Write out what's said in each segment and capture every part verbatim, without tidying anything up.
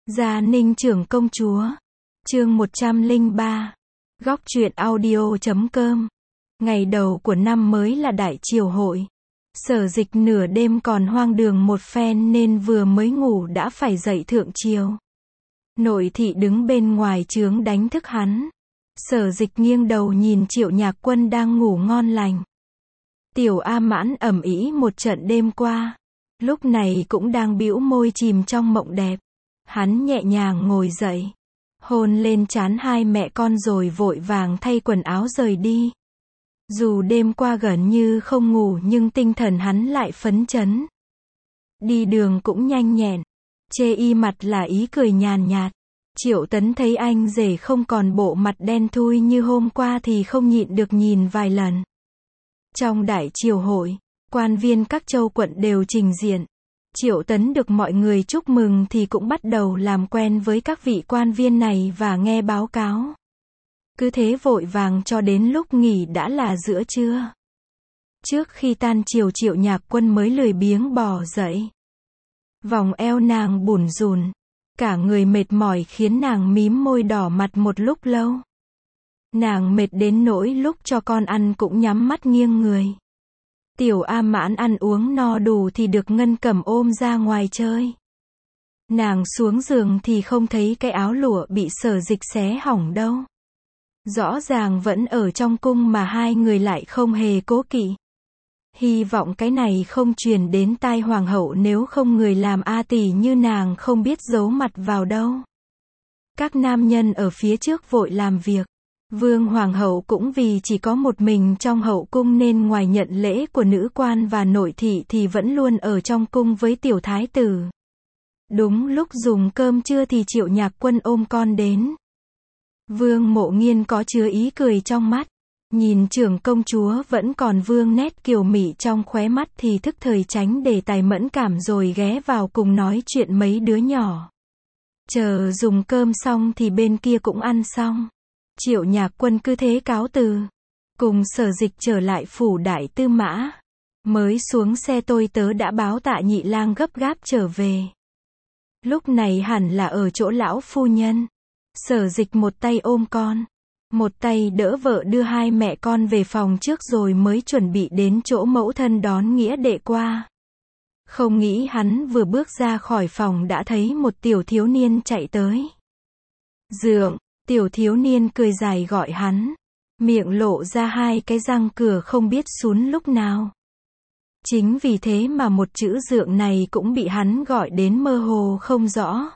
Gia Ninh trưởng công chúa. Chương một trăm lẻ ba. Góc truyện audio chấm com. Ngày đầu của năm mới là đại triều hội. Sở Dịch nửa đêm còn hoang đường một phen nên vừa mới ngủ đã phải dậy thượng triều. Nội thị đứng bên ngoài trướng đánh thức hắn. Sở Dịch nghiêng đầu nhìn Triệu Nhạc Quân đang ngủ ngon lành. Tiểu A Mãn ầm ĩ một trận đêm qua, lúc này cũng đang bĩu môi chìm trong mộng đẹp. Hắn nhẹ nhàng ngồi dậy, hôn lên trán hai mẹ con rồi vội vàng thay quần áo rời đi. Dù đêm qua gần như không ngủ nhưng tinh thần hắn lại phấn chấn. Đi đường cũng nhanh nhẹn, chê y mặt là ý cười nhàn nhạt. Triệu Tấn thấy anh rể không còn bộ mặt đen thui như hôm qua thì không nhịn được nhìn vài lần. Trong đại triều hội, quan viên các châu quận đều trình diện. Triệu Tấn được mọi người chúc mừng thì cũng bắt đầu làm quen với các vị quan viên này và nghe báo cáo. Cứ thế vội vàng cho đến lúc nghỉ đã là giữa trưa. Trước khi tan triều Triệu Nhạc Quân mới lười biếng bò dậy. Vòng eo nàng bủn rủn, cả người mệt mỏi khiến nàng mím môi đỏ mặt một lúc lâu. Nàng mệt đến nỗi lúc cho con ăn cũng nhắm mắt nghiêng người. Tiểu A Mãn ăn uống no đủ thì được Ngân Cẩm ôm ra ngoài chơi. Nàng xuống giường thì không thấy cái áo lụa bị Sở Dịch xé hỏng đâu. Rõ ràng vẫn ở trong cung mà hai người lại không hề cố kỵ. Hy vọng cái này không truyền đến tai hoàng hậu, nếu không người làm A tỷ như nàng không biết giấu mặt vào đâu. Các nam nhân ở phía trước vội làm việc. Vương hoàng hậu cũng vì chỉ có một mình trong hậu cung nên ngoài nhận lễ của nữ quan và nội thị thì vẫn luôn ở trong cung với tiểu thái tử. Đúng lúc dùng cơm trưa thì Triệu Nhạc Quân ôm con đến. Vương Mộ Nghiên có chứa ý cười trong mắt. Nhìn trưởng công chúa vẫn còn vương nét kiều mị trong khóe mắt thì thức thời tránh đề tài mẫn cảm rồi ghé vào cùng nói chuyện mấy đứa nhỏ. Chờ dùng cơm xong thì bên kia cũng ăn xong. Triệu Nhạc Quân cứ thế cáo từ, cùng Sở Dịch trở lại phủ đại tư mã. Mới xuống xe tôi tớ đã báo Tạ Nhị Lang gấp gáp trở về. Lúc này hẳn là ở chỗ lão phu nhân. Sở Dịch một tay ôm con, một tay đỡ vợ đưa hai mẹ con về phòng trước rồi mới chuẩn bị đến chỗ mẫu thân đón nghĩa đệ qua. Không nghĩ hắn vừa bước ra khỏi phòng đã thấy một tiểu thiếu niên chạy tới. Dượng. Tiểu thiếu niên cười dài gọi hắn, miệng lộ ra hai cái răng cửa không biết sún lúc nào. Chính vì thế mà một chữ dượng này cũng bị hắn gọi đến mơ hồ không rõ.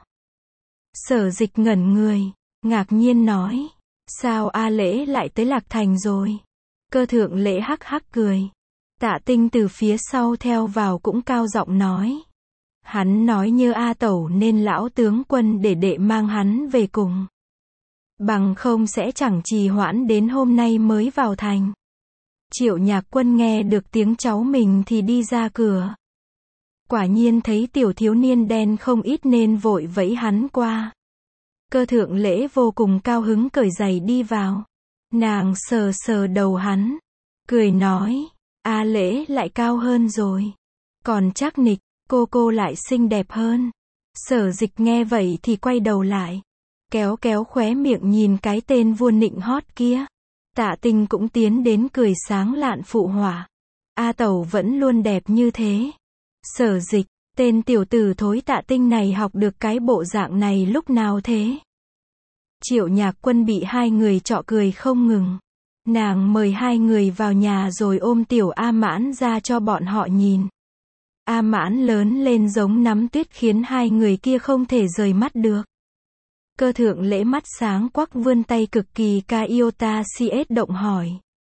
Sở Dịch ngẩn người, ngạc nhiên nói, sao A Lễ lại tới Lạc Thành rồi? Cơ thượng Lễ hắc hắc cười. Tạ Tinh từ phía sau theo vào cũng cao giọng nói. Hắn nói như A Tẩu nên lão tướng quân để đệ mang hắn về cùng. Bằng không sẽ chẳng trì hoãn đến hôm nay mới vào thành. Triệu Nhạc Quân nghe được tiếng cháu mình thì đi ra cửa. Quả nhiên thấy tiểu thiếu niên đen không ít nên vội vẫy hắn qua. Cơ thượng Lễ vô cùng cao hứng cởi giày đi vào. Nàng sờ sờ đầu hắn, cười nói, A Lễ lại cao hơn rồi. Còn chắc nịch, cô cô lại xinh đẹp hơn. Sở Dịch nghe vậy thì quay đầu lại. Kéo kéo khóe miệng nhìn cái tên vua nịnh hót kia. Tạ Tinh cũng tiến đến cười sáng lạn phụ họa. A Tẩu vẫn luôn đẹp như thế. Sở Dịch, tên tiểu tử thối Tạ Tinh này học được cái bộ dạng này lúc nào thế? Triệu Nhạc Quân bị hai người trọ cười không ngừng. Nàng mời hai người vào nhà rồi ôm tiểu A Mãn ra cho bọn họ nhìn. A Mãn lớn lên giống nắm tuyết khiến hai người kia không thể rời mắt được. Cơ thượng Lễ mắt sáng quắc vươn tay cực kỳ ca yêu ta si ết động hỏi.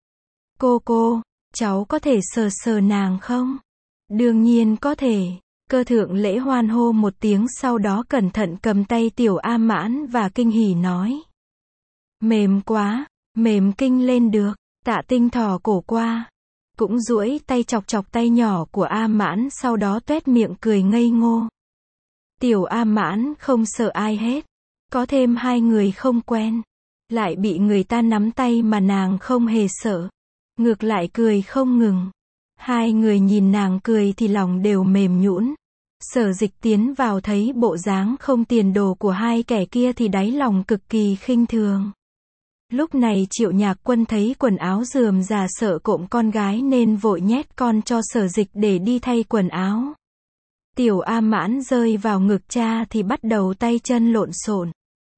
Cô cô, cháu có thể sờ sờ nàng không? Đương nhiên có thể. Cơ thượng Lễ hoan hô một tiếng sau đó cẩn thận cầm tay tiểu A Mãn và kinh hỉ nói. Mềm quá, mềm kinh lên được. Tạ Tinh thò cổ qua, cũng duỗi tay chọc chọc tay nhỏ của A Mãn sau đó tuét miệng cười ngây ngô. Tiểu A Mãn không sợ ai hết. Có thêm hai người không quen, lại bị người ta nắm tay mà nàng không hề sợ. Ngược lại cười không ngừng. Hai người nhìn nàng cười thì lòng đều mềm nhũn. Sở Dịch tiến vào thấy bộ dáng không tiền đồ của hai kẻ kia thì đáy lòng cực kỳ khinh thường. Lúc này Triệu Nhạc Quân thấy quần áo rườm rà sợ cộm con gái nên vội nhét con cho Sở Dịch để đi thay quần áo. Tiểu A Mãn rơi vào ngực cha thì bắt đầu tay chân lộn xộn.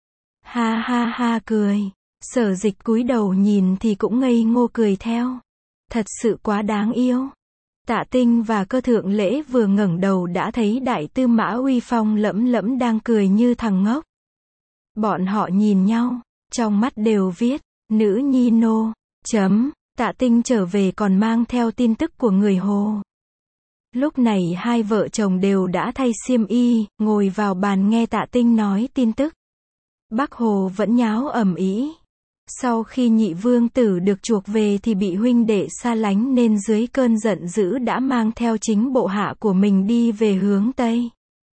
Ha ha ha cười. Sở Dịch cúi đầu nhìn thì cũng ngây ngô cười theo. Thật sự quá đáng yêu. Tạ Tinh và Cơ Thượng Lễ vừa ngẩng đầu đã thấy Đại Tư Mã uy phong lẫm lẫm đang cười như thằng ngốc. Bọn họ nhìn nhau, trong mắt đều viết, nữ nhi nô, chấm, Tạ Tinh trở về còn mang theo tin tức của người Hồ. Lúc này hai vợ chồng đều đã thay xiêm y, ngồi vào bàn nghe Tạ Tinh nói tin tức. Bắc Hồ vẫn nháo ầm ĩ. Sau khi nhị vương tử được chuộc về thì bị huynh đệ xa lánh nên dưới cơn giận dữ đã mang theo chính bộ hạ của mình đi về hướng Tây.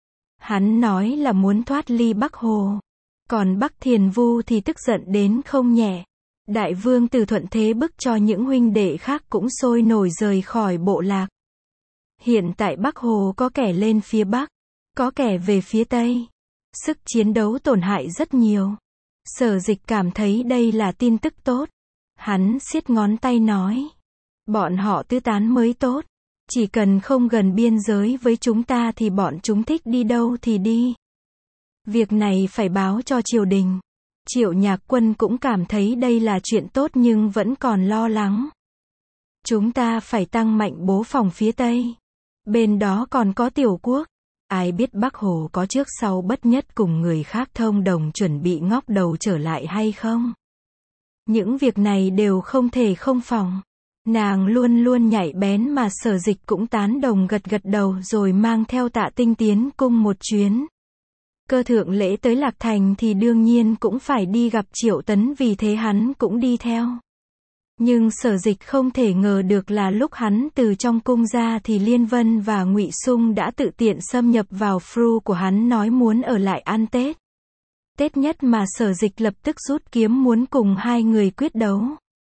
Hắn nói là muốn thoát ly Bắc Hồ. Còn Bắc Thiền Vu thì tức giận đến không nhẹ. Đại vương tử thuận thế bức cho những huynh đệ khác cũng sôi nổi rời khỏi bộ lạc. Hiện tại Bắc Hồ có kẻ lên phía Bắc, có kẻ về phía Tây. Sức chiến đấu tổn hại rất nhiều. Sở Dịch cảm thấy đây là tin tức tốt. Hắn siết ngón tay nói. Bọn họ tứ tán mới tốt. Chỉ cần không gần biên giới với chúng ta thì bọn chúng thích đi đâu thì đi. Việc này phải báo cho triều đình. Triệu Nhạc Quân cũng cảm thấy đây là chuyện tốt nhưng vẫn còn lo lắng. Chúng ta phải tăng mạnh bố phòng phía Tây. Bên đó còn có Tiểu Quốc. Ai biết Bắc Hồ có trước sau bất nhất cùng người khác thông đồng chuẩn bị ngóc đầu trở lại hay không? Những việc này đều không thể không phòng. Nàng luôn luôn nhạy bén mà Sở Dịch cũng tán đồng gật gật đầu rồi mang theo Tạ Tinh tiến cung một chuyến. Cơ Thượng Lễ tới Lạc Thành thì đương nhiên cũng phải đi gặp Triệu Tấn vì thế hắn cũng đi theo. Nhưng Sở Dịch không thể ngờ được là lúc hắn từ trong cung ra thì Liên Vân và Ngụy Sung đã tự tiện xâm nhập vào fru của hắn nói muốn ở lại ăn Tết. Tết nhất mà Sở Dịch lập tức rút kiếm muốn cùng hai người quyết đấu.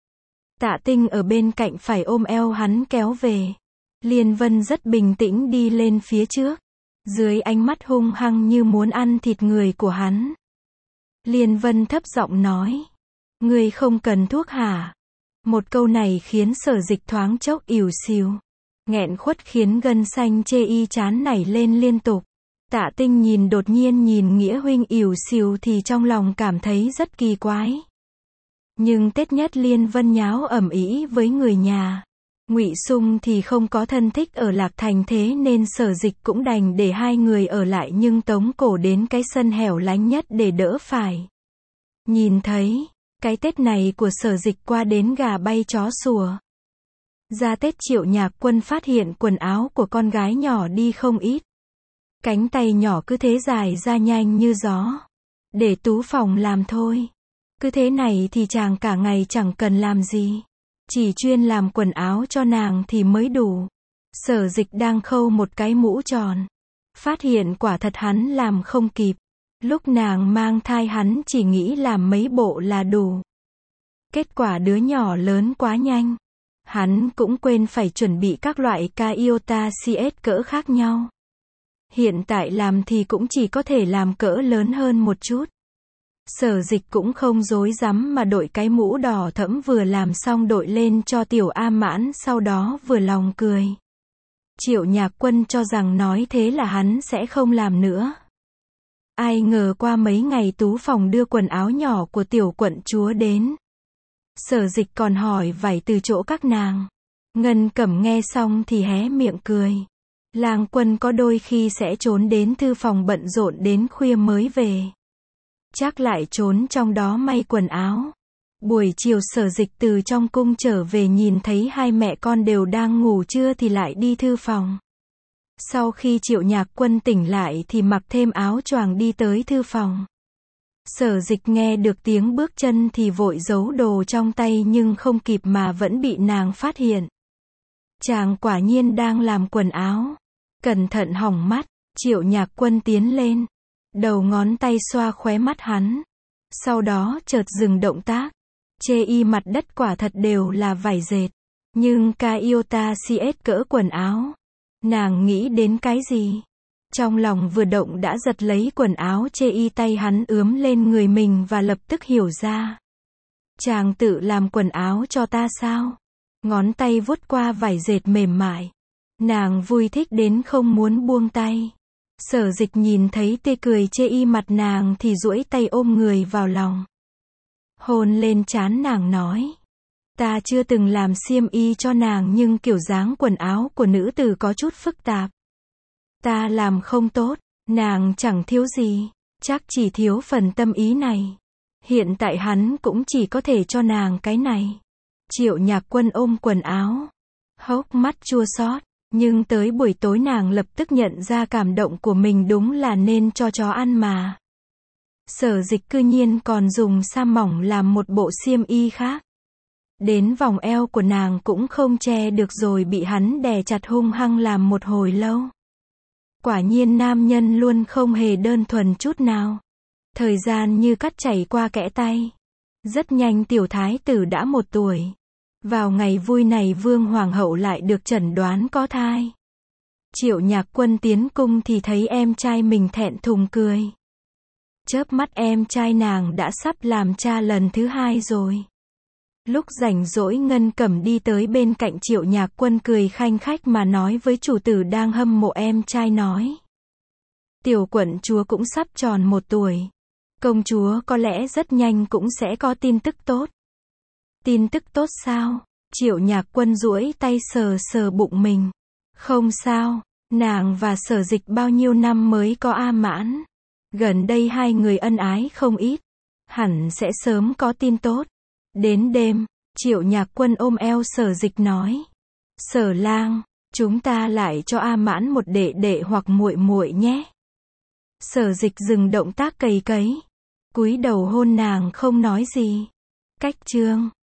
Tạ Tinh ở bên cạnh phải ôm eo hắn kéo về. Liên Vân rất bình tĩnh đi lên phía trước. Dưới ánh mắt hung hăng như muốn ăn thịt người của hắn. Liên Vân thấp giọng nói. Ngươi không cần thuốc hả? Một câu này khiến Sở Dịch thoáng chốc ỉu xìu. Nghẹn khuất khiến gân xanh chê y chán nảy lên liên tục. Tạ Tinh nhìn đột nhiên nhìn Nghĩa huynh ỉu xìu thì trong lòng cảm thấy rất kỳ quái. Nhưng Tết nhất Liên Vân nháo ầm ĩ với người nhà. Ngụy Sung thì không có thân thích ở Lạc Thành thế nên Sở Dịch cũng đành để hai người ở lại nhưng tống cổ đến cái sân hẻo lánh nhất để đỡ phải. Nhìn thấy, cái Tết này của Sở Dịch qua đến gà bay chó sủa. Ra Tết Triệu Nhạc Quân phát hiện quần áo của con gái nhỏ đi không ít. Cánh tay nhỏ cứ thế dài ra nhanh như gió. Để Tú phòng làm thôi. Cứ thế này thì chàng cả ngày chẳng cần làm gì. Chỉ chuyên làm quần áo cho nàng thì mới đủ. Sở Dịch đang khâu một cái mũ tròn. Phát hiện quả thật hắn làm không kịp. Lúc nàng mang thai hắn chỉ nghĩ làm mấy bộ là đủ. Kết quả đứa nhỏ lớn quá nhanh. Hắn cũng quên phải chuẩn bị các loại Kaiota xê ét cỡ khác nhau. Hiện tại làm thì cũng chỉ có thể làm cỡ lớn hơn một chút. Sở Dịch cũng không dối rắm mà đội cái mũ đỏ thẫm vừa làm xong đội lên cho Tiểu A Mãn sau đó vừa lòng cười. Triệu Nhạc Quân cho rằng nói thế là hắn sẽ không làm nữa. Ai ngờ qua mấy ngày Tú phòng đưa quần áo nhỏ của Tiểu quận chúa đến. Sở Dịch còn hỏi vải từ chỗ các nàng. Ngân Cẩm nghe xong thì hé miệng cười. Lang Quân có đôi khi sẽ trốn đến thư phòng bận rộn đến khuya mới về. Chắc lại trốn trong đó may quần áo. Buổi chiều Sở Dịch từ trong cung trở về nhìn thấy hai mẹ con đều đang ngủ trưa thì lại đi thư phòng. Sau khi Triệu Nhạc Quân tỉnh lại thì mặc thêm áo choàng đi tới thư phòng. Sở Dịch nghe được tiếng bước chân thì vội giấu đồ trong tay nhưng không kịp mà vẫn bị nàng phát hiện. Chàng quả nhiên đang làm quần áo. Cẩn thận hỏng mắt, Triệu Nhạc Quân tiến lên. Đầu ngón tay xoa khóe mắt hắn. Sau đó chợt dừng động tác. Chê y mặt đất quả thật đều là vải dệt. Nhưng Kaiota xê ét cỡ quần áo. Nàng nghĩ đến cái gì? Trong lòng vừa động đã giật lấy quần áo chê y tay hắn ướm lên người mình và lập tức hiểu ra. Chàng tự làm quần áo cho ta sao? Ngón tay vuốt qua vải dệt mềm mại. Nàng vui thích đến không muốn buông tay. Sở Dịch nhìn thấy tê cười chê y mặt nàng thì duỗi tay ôm người vào lòng. Hôn lên trán nàng nói. Ta chưa từng làm xiêm y cho nàng nhưng kiểu dáng quần áo của nữ tử có chút phức tạp. Ta làm không tốt, nàng chẳng thiếu gì, chắc chỉ thiếu phần tâm ý này. Hiện tại hắn cũng chỉ có thể cho nàng cái này. Triệu Nhạc Quân ôm quần áo, hốc mắt chua xót, nhưng tới buổi tối nàng lập tức nhận ra cảm động của mình đúng là nên cho chó ăn mà. Sở Dịch cư nhiên còn dùng sa mỏng làm một bộ xiêm y khác. Đến vòng eo của nàng cũng không che được rồi bị hắn đè chặt hung hăng làm một hồi lâu. Quả nhiên nam nhân luôn không hề đơn thuần chút nào. Thời gian như cắt chảy qua kẽ tay. Rất nhanh tiểu thái tử đã một tuổi. Vào ngày vui này vương hoàng hậu lại được chẩn đoán có thai. Triệu Nhạc Quân tiến cung thì thấy em trai mình thẹn thùng cười. Chớp mắt em trai nàng đã sắp làm cha lần thứ hai rồi. Lúc rảnh rỗi Ngân Cẩm đi tới bên cạnh Triệu Nhạc Quân cười khanh khách mà nói với chủ tử đang hâm mộ em trai nói. Tiểu quận chúa cũng sắp tròn một tuổi. Công chúa có lẽ rất nhanh cũng sẽ có tin tức tốt. Tin tức tốt sao? Triệu Nhạc Quân duỗi tay sờ sờ bụng mình. Không sao, nàng và Sở Dịch bao nhiêu năm mới có a mãn. Gần đây hai người ân ái không ít. Hẳn sẽ sớm có tin tốt. Đến đêm, Triệu Nhạc Quân ôm eo Sở Dịch nói. Sở lang, chúng ta lại cho a mãn một đệ đệ hoặc muội muội nhé. Sở Dịch dừng động tác cày cấy. Cúi đầu hôn nàng không nói gì. Cách chương